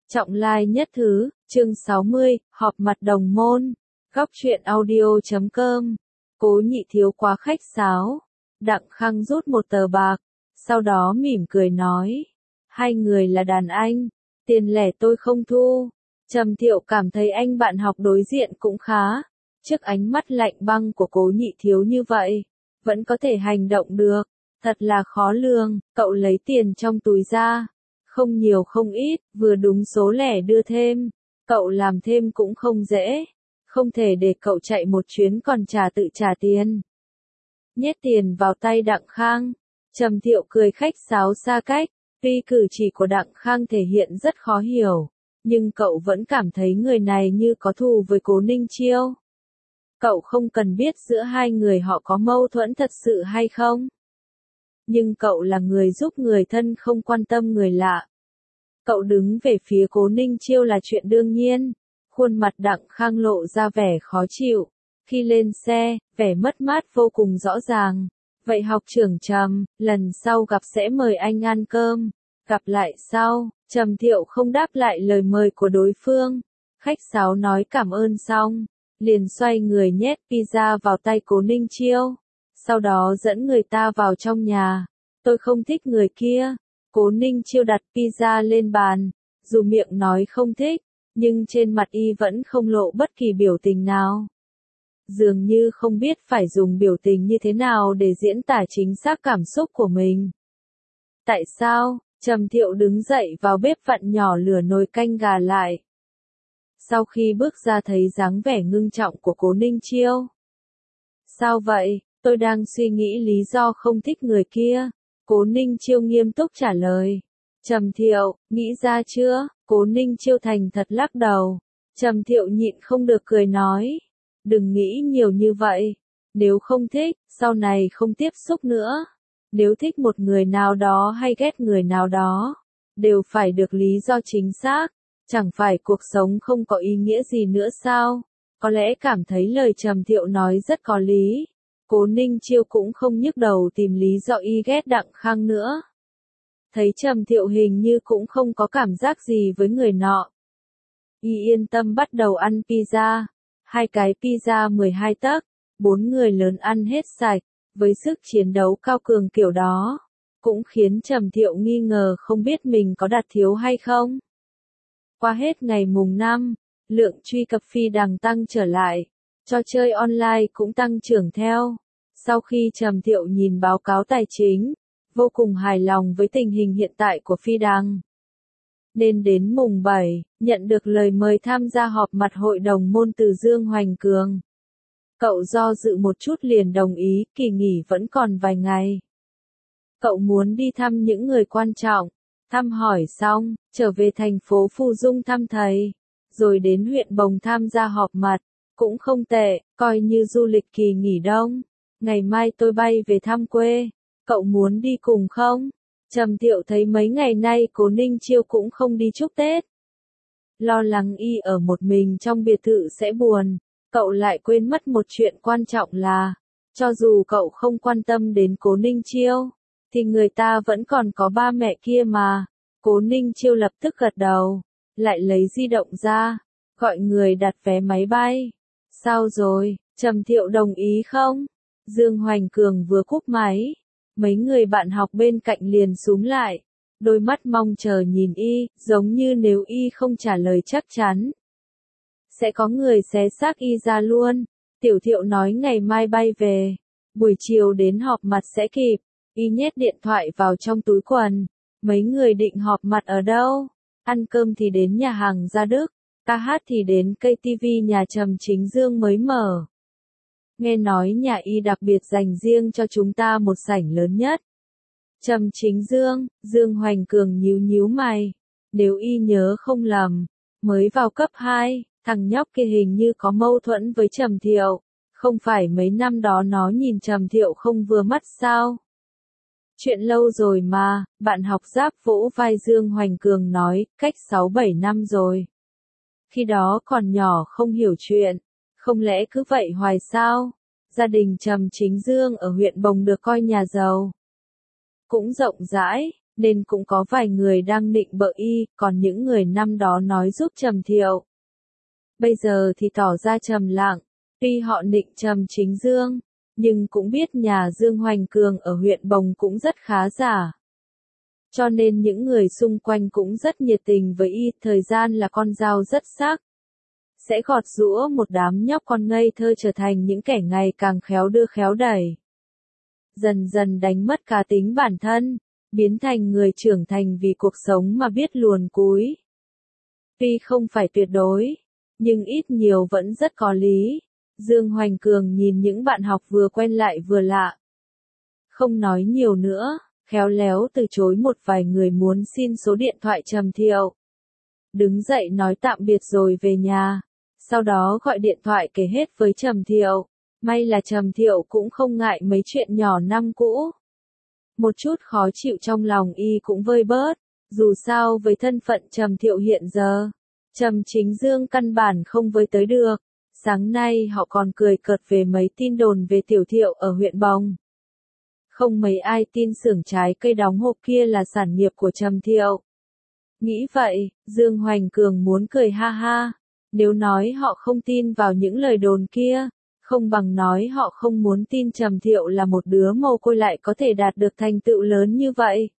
Trọng lai nhất thứ, chương 60, họp mặt đồng môn. Góc truyện audio.com. Cố Nhị Thiếu quá khách sáo. Đặng Khang rút một tờ bạc, sau đó mỉm cười nói. Hai người là đàn anh, tiền lẻ tôi không thu. Trầm Thiệu cảm thấy anh bạn học đối diện cũng khá. Trước ánh mắt lạnh băng của Cố Nhị Thiếu như vậy, vẫn có thể hành động được. Thật là khó lường, cậu lấy tiền trong túi ra. Không nhiều không ít, vừa đúng số lẻ đưa thêm. Cậu làm thêm cũng không dễ. Không thể để cậu chạy một chuyến còn tự trả tiền. Nhét tiền vào tay Đặng Khang. Trầm Thiệu cười khách sáo xa cách. Tuy cử chỉ của Đặng Khang thể hiện rất khó hiểu, nhưng cậu vẫn cảm thấy người này như có thù với Cố Ninh Chiêu. Cậu không cần biết giữa hai người họ có mâu thuẫn thật sự hay không. Nhưng cậu là người giúp người thân không quan tâm người lạ. Cậu đứng về phía Cố Ninh Chiêu là chuyện đương nhiên. Khuôn mặt Đặng Khang lộ ra vẻ khó chịu. Khi lên xe, vẻ mất mát vô cùng rõ ràng. Vậy học trưởng Trầm, lần sau gặp sẽ mời anh ăn cơm. Gặp lại sau, Trầm Thiệu không đáp lại lời mời của đối phương. Khách sáo nói cảm ơn xong, liền xoay người nhét pizza vào tay Cố Ninh Chiêu. Sau đó dẫn người ta vào trong nhà. Tôi không thích người kia. Cố Ninh Chiêu đặt pizza lên bàn. Dù miệng nói không thích, nhưng trên mặt y vẫn không lộ bất kỳ biểu tình nào. Dường như không biết phải dùng biểu tình như thế nào để diễn tả chính xác cảm xúc của mình. Tại sao? Trầm Thiệu đứng dậy vào bếp vặn nhỏ lửa nồi canh gà lại. Sau khi bước ra thấy dáng vẻ ngưng trọng của Cố Ninh Chiêu. Sao vậy? Tôi đang suy nghĩ lý do không thích người kia. Cố Ninh Chiêu nghiêm túc trả lời. Trầm Thiệu, nghĩ ra chưa? Cố Ninh Chiêu thành thật lắc đầu. Trầm Thiệu nhịn không được cười nói. Đừng nghĩ nhiều như vậy. Nếu không thích, sau này không tiếp xúc nữa. Nếu thích một người nào đó hay ghét người nào đó, đều phải được lý do chính xác. Chẳng phải cuộc sống không có ý nghĩa gì nữa sao? Có lẽ cảm thấy lời Trầm Thiệu nói rất có lý. Cố Ninh Chiêu cũng không nhức đầu tìm lý do y ghét Đặng Khang nữa. Thấy Trầm Thiệu hình như cũng không có cảm giác gì với người nọ. Y yên tâm bắt đầu ăn pizza. 2 cái pizza 12 tấc, 4 người lớn ăn hết sạch, với sức chiến đấu cao cường kiểu đó, cũng khiến Trầm Thiệu nghi ngờ không biết mình có đặt thiếu hay không. Qua hết ngày mùng 5, lượng truy cập phi đằng tăng trở lại, trò chơi online cũng tăng trưởng theo. Sau khi Trầm Thiệu nhìn báo cáo tài chính, vô cùng hài lòng với tình hình hiện tại của phi đằng. Nên đến mùng 7, nhận được lời mời tham gia họp mặt hội đồng môn từ Dương Hoành Cường. Cậu do dự một chút liền đồng ý, kỳ nghỉ vẫn còn vài ngày. Cậu muốn đi thăm những người quan trọng, thăm hỏi xong, trở về thành phố Phù Dung thăm thầy, rồi đến huyện Bồng tham gia họp mặt, cũng không tệ, coi như du lịch kỳ nghỉ đông. Ngày mai tôi bay về thăm quê, cậu muốn đi cùng không? Trầm Thiệu thấy mấy ngày nay Cố Ninh Chiêu cũng không đi chúc Tết. Lo lắng y ở một mình trong biệt thự sẽ buồn, cậu lại quên mất một chuyện quan trọng là, cho dù cậu không quan tâm đến Cố Ninh Chiêu, thì người ta vẫn còn có ba mẹ kia mà. Cố Ninh Chiêu lập tức gật đầu, lại lấy di động ra, gọi người đặt vé máy bay. Sao rồi, Trầm Thiệu đồng ý không? Dương Hoành Cường vừa cúp máy. Mấy người bạn học bên cạnh liền xúm lại, đôi mắt mong chờ nhìn y, giống như nếu y không trả lời chắc chắn, sẽ có người xé xác y ra luôn. Tiểu Thiệu nói ngày mai bay về, buổi chiều đến họp mặt sẽ kịp. Y nhét điện thoại vào trong túi quần. Mấy người định họp mặt ở đâu? Ăn cơm thì đến nhà hàng Gia Đức, ca hát thì đến cây TV nhà Trầm Chính Dương mới mở. Nghe nói nhà y đặc biệt dành riêng cho chúng ta một sảnh lớn nhất. Trầm Chính Dương, Dương Hoành Cường nhíu nhíu mày. Nếu y nhớ không lầm, mới vào cấp 2, thằng nhóc kia hình như có mâu thuẫn với Trầm Thiệu. Không phải mấy năm đó nó nhìn Trầm Thiệu không vừa mắt sao? Chuyện lâu rồi mà, bạn học Giáp vỗ vai Dương Hoành Cường nói, cách 6-7 năm rồi. Khi đó còn nhỏ không hiểu chuyện. Không lẽ cứ vậy hoài sao? Gia đình Trầm Chính Dương ở huyện Bồng được coi nhà giàu, cũng rộng rãi, nên cũng có vài người đang nịnh bợ y, còn những người năm đó nói giúp Trầm Thiệu. Bây giờ thì tỏ ra trầm lặng, tuy họ nịnh Trầm Chính Dương, nhưng cũng biết nhà Dương Hoành Cường ở huyện Bồng cũng rất khá giả. Cho nên những người xung quanh cũng rất nhiệt tình với y, thời gian là con dao rất sắc. Sẽ gọt giũa một đám nhóc con ngây thơ trở thành những kẻ ngày càng khéo đưa khéo đẩy. Dần dần đánh mất cá tính bản thân, biến thành người trưởng thành vì cuộc sống mà biết luồn cúi. Tuy không phải tuyệt đối, nhưng ít nhiều vẫn rất có lý. Dương Hoành Cường nhìn những bạn học vừa quen lại vừa lạ. Không nói nhiều nữa, khéo léo từ chối một vài người muốn xin số điện thoại Trầm Thiệu. Đứng dậy nói tạm biệt rồi về nhà, sau đó gọi điện thoại kể hết với Trầm Thiệu. May là Trầm Thiệu cũng không ngại mấy chuyện nhỏ năm cũ. Một chút khó chịu trong lòng y cũng vơi bớt, dù sao với thân phận Trầm Thiệu hiện giờ, Trầm Chính Dương căn bản không với tới được. Sáng nay họ còn cười cợt về mấy tin đồn về Tiểu Thiệu ở huyện Bồng. Không mấy ai tin xưởng trái cây đóng hộp kia là sản nghiệp của Trầm Thiệu. Nghĩ vậy, Dương Hoành Cường muốn cười ha ha. Nếu nói họ không tin vào những lời đồn kia, không bằng nói họ không muốn tin Trầm Thiệu là một đứa mồ côi lại có thể đạt được thành tựu lớn như vậy.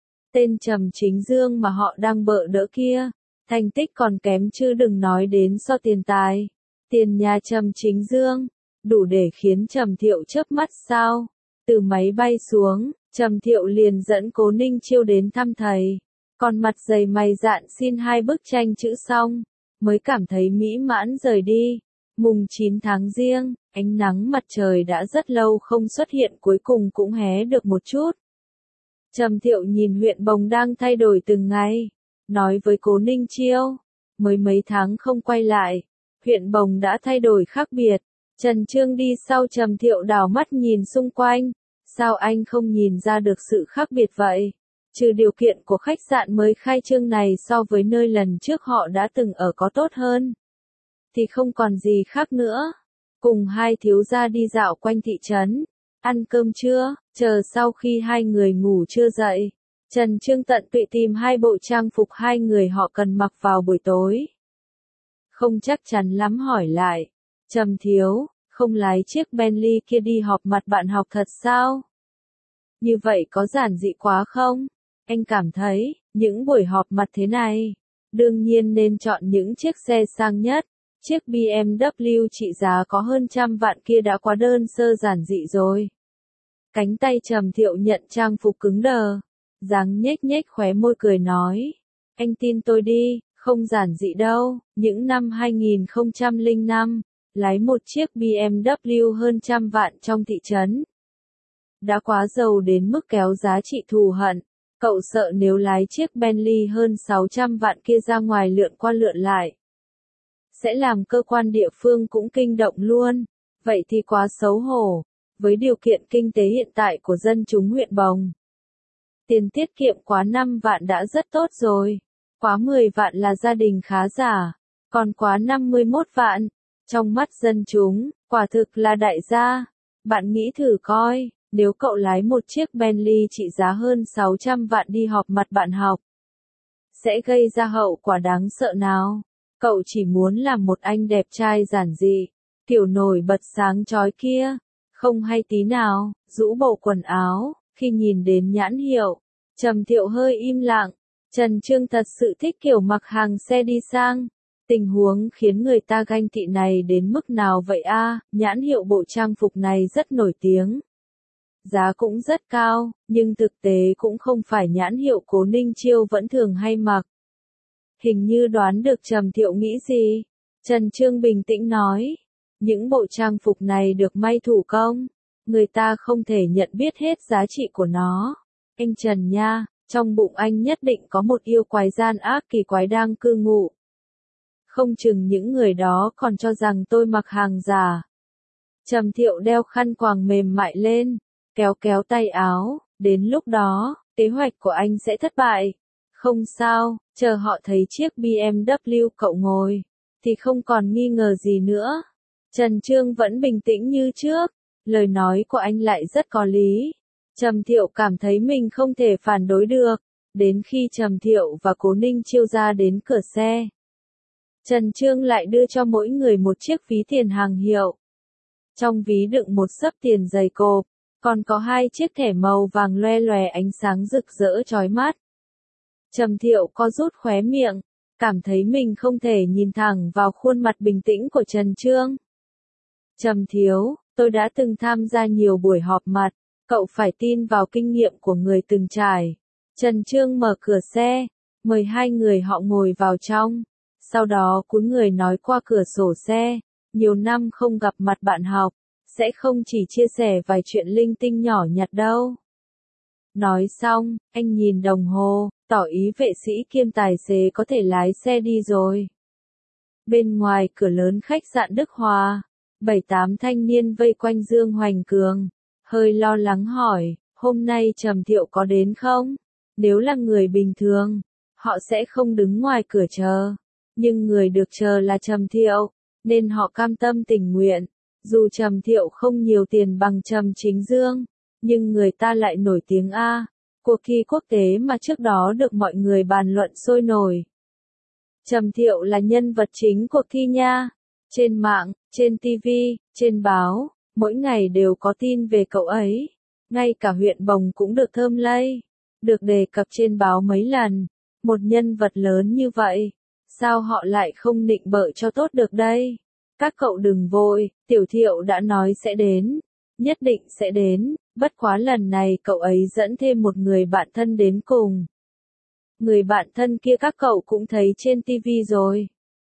Tên Trầm Chính Dương mà họ đang bợ đỡ kia, thành tích còn kém chứ đừng nói đến so tiền tài. Tiền nhà Trầm Chính Dương, đủ để khiến Trầm Thiệu chớp mắt sao? Từ máy bay xuống, Trầm Thiệu liền dẫn Cố Ninh Chiêu đến thăm thầy. Còn mặt dày mày dạn xin 2 bức tranh chữ xong, mới cảm thấy mỹ mãn rời đi. Mùng 9 tháng Giêng, ánh nắng mặt trời đã rất lâu không xuất hiện cuối cùng cũng hé được một chút. Trầm Thiệu nhìn huyện Bồng đang thay đổi từng ngày, nói với Cố Ninh Chiêu, mới mấy tháng không quay lại, huyện Bồng đã thay đổi khác biệt. Trần Trương đi sau Trầm Thiệu đảo mắt nhìn xung quanh, sao anh không nhìn ra được sự khác biệt vậy? Trừ điều kiện của khách sạn mới khai trương này so với nơi lần trước họ đã từng ở có tốt hơn, thì không còn gì khác nữa. Cùng hai thiếu gia đi dạo quanh thị trấn, ăn cơm trưa, chờ sau khi hai người ngủ trưa dậy, Trần Trương tận tụy tìm 2 bộ trang phục hai người họ cần mặc vào buổi tối. Không chắc chắn lắm hỏi lại, Trầm thiếu, không lái chiếc Bentley kia đi họp mặt bạn học thật sao? Như vậy có giản dị quá không? Anh cảm thấy, những buổi họp mặt thế này, đương nhiên nên chọn những chiếc xe sang nhất. Chiếc BMW trị giá có hơn 100 vạn kia đã quá đơn sơ giản dị rồi. Cánh tay Trầm Thiệu nhận trang phục cứng đờ, dáng nhếch nhếch khóe môi cười nói, anh tin tôi đi, không giản dị đâu. Những năm 2005, lái một chiếc BMW hơn 100 vạn trong thị trấn, đã quá giàu đến mức kéo giá trị thù hận. Cậu sợ nếu lái chiếc Bentley hơn 600 vạn kia ra ngoài lượn qua lượn lại, sẽ làm cơ quan địa phương cũng kinh động luôn. Vậy thì quá xấu hổ. Với điều kiện kinh tế hiện tại của dân chúng huyện Bồng, tiền tiết kiệm quá 5 vạn đã rất tốt rồi. Quá 10 vạn là gia đình khá giả. Còn quá 51 vạn, trong mắt dân chúng, quả thực là đại gia. Bạn nghĩ thử coi, nếu cậu lái một chiếc Bentley trị giá hơn 600 vạn đi họp mặt bạn học, sẽ gây ra hậu quả đáng sợ nào? Cậu chỉ muốn làm một anh đẹp trai giản dị, kiểu nổi bật sáng chói kia, không hay tí nào, rũ bộ quần áo. Khi nhìn đến nhãn hiệu, Trầm Thiệu hơi im lặng. Trần Trương thật sự thích kiểu mặc hàng xe đi sang. Tình huống khiến người ta ganh tị này đến mức nào vậy a? Nhãn hiệu bộ trang phục này rất nổi tiếng, giá cũng rất cao, nhưng thực tế cũng không phải nhãn hiệu Cố Ninh Chiêu vẫn thường hay mặc. Hình như đoán được Trầm Thiệu nghĩ gì. Trần Trương bình tĩnh nói, những bộ trang phục này được may thủ công, người ta không thể nhận biết hết giá trị của nó. Anh Trần nha, trong bụng anh nhất định có một yêu quái gian ác kỳ quái đang cư ngụ. Không chừng những người đó còn cho rằng tôi mặc hàng giả. Trầm Thiệu đeo khăn quàng mềm mại lên, kéo kéo tay áo, đến lúc đó, kế hoạch của anh sẽ thất bại. Không sao, chờ họ thấy chiếc BMW cậu ngồi, thì không còn nghi ngờ gì nữa. Trần Trương vẫn bình tĩnh như trước, lời nói của anh lại rất có lý. Trầm Thiệu cảm thấy mình không thể phản đối được, Đến khi Trầm Thiệu và Cố Ninh Chiêu ra đến cửa xe, Trần Chương lại đưa cho mỗi người một chiếc ví tiền hàng hiệu. Trong ví đựng một xấp tiền dày cộp, còn có 2 chiếc thẻ màu vàng loe loè ánh sáng rực rỡ chói mắt. Trầm Thiệu co rút khóe miệng, cảm thấy mình không thể nhìn thẳng vào khuôn mặt bình tĩnh của Trần Chương. Trầm thiếu, tôi đã từng tham gia nhiều buổi họp mặt, cậu phải tin vào kinh nghiệm của người từng trải. Trần Chương mở cửa xe, mời 2 người họ ngồi vào trong, sau đó cúi người nói qua cửa sổ xe, nhiều năm không gặp mặt bạn học, sẽ không chỉ chia sẻ vài chuyện linh tinh nhỏ nhặt đâu. Nói xong, anh nhìn đồng hồ, tỏ ý vệ sĩ kiêm tài xế có thể lái xe đi rồi. Bên ngoài cửa lớn khách sạn Đức Hòa, 7-8 thanh niên vây quanh Dương Hoành Cường, hơi lo lắng hỏi, hôm nay Trầm Thiệu có đến không? Nếu là người bình thường, họ sẽ không đứng ngoài cửa chờ. Nhưng người được chờ là Trầm Thiệu, nên họ cam tâm tình nguyện. Dù Trầm Thiệu không nhiều tiền bằng Trầm Chính Dương, nhưng người ta lại nổi tiếng A. Cuộc thi quốc tế mà trước đó được mọi người bàn luận sôi nổi. Trầm Thiệu là nhân vật chính cuộc thi nha. Trên mạng, trên TV, trên báo, mỗi ngày đều có tin về cậu ấy. Ngay cả huyện Bồng cũng được thơm lây, được đề cập trên báo mấy lần. Một nhân vật lớn như vậy, sao họ lại không nịnh bợ cho tốt được đây? Các cậu đừng vội, Tiểu Thiệu đã nói sẽ đến, nhất định sẽ đến, bất quá lần này cậu ấy dẫn thêm một người bạn thân đến cùng. Người bạn thân kia các cậu cũng thấy trên TV rồi.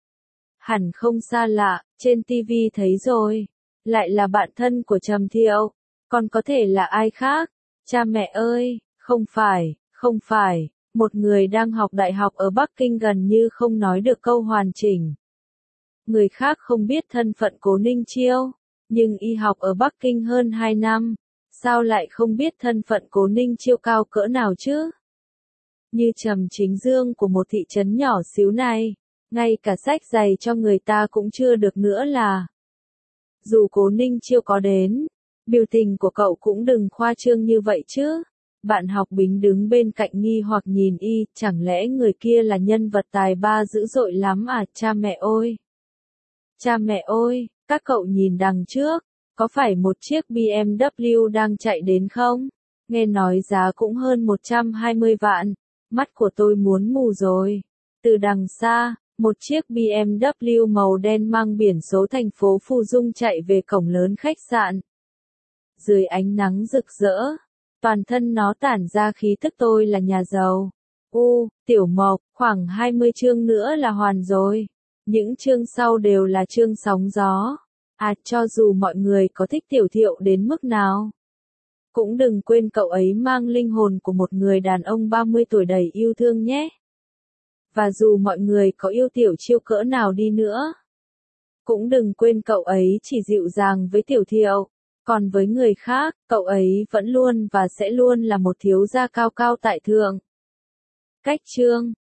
Hẳn không xa lạ, trên TV thấy rồi. Lại là bạn thân của Trầm Thiệu, còn có thể là ai khác? Cha mẹ ơi, không phải, một người đang học đại học ở Bắc Kinh gần như không nói được câu hoàn chỉnh. Người khác không biết thân phận Cố Ninh Chiêu, nhưng y học ở Bắc Kinh hơn 2 năm, sao lại không biết thân phận Cố Ninh Chiêu cao cỡ nào chứ? Như Trầm Chính Dương của một thị trấn nhỏ xíu này, ngay cả sách giày cho người ta cũng chưa được nữa là. Dù Cố Ninh Chiêu có đến, biểu tình của cậu cũng đừng khoa trương như vậy chứ. Bạn học Bính đứng bên cạnh nghi hoặc nhìn y, chẳng lẽ người kia là nhân vật tài ba dữ dội lắm à? Cha mẹ ơi! Cha mẹ ơi, các cậu nhìn đằng trước, có phải một chiếc BMW đang chạy đến không? Nghe nói giá cũng hơn 120 vạn, mắt của tôi muốn mù rồi. Từ đằng xa, một chiếc BMW màu đen mang biển số thành phố Phù Dung chạy về cổng lớn khách sạn. Dưới ánh nắng rực rỡ, toàn thân nó tản ra khí tức tôi là nhà giàu. Tiểu Mộc, khoảng 20 chương nữa là hoàn rồi. Những chương sau đều là chương sóng gió. Cho dù mọi người có thích Tiểu Thiệu đến mức nào, cũng đừng quên cậu ấy mang linh hồn của một người đàn ông 30 tuổi đầy yêu thương nhé. Và dù mọi người có yêu Tiểu Chiêu cỡ nào đi nữa, cũng đừng quên cậu ấy chỉ dịu dàng với Tiểu Thiệu. Còn với người khác, cậu ấy vẫn luôn và sẽ luôn là một thiếu gia cao cao tại thượng. Cách chương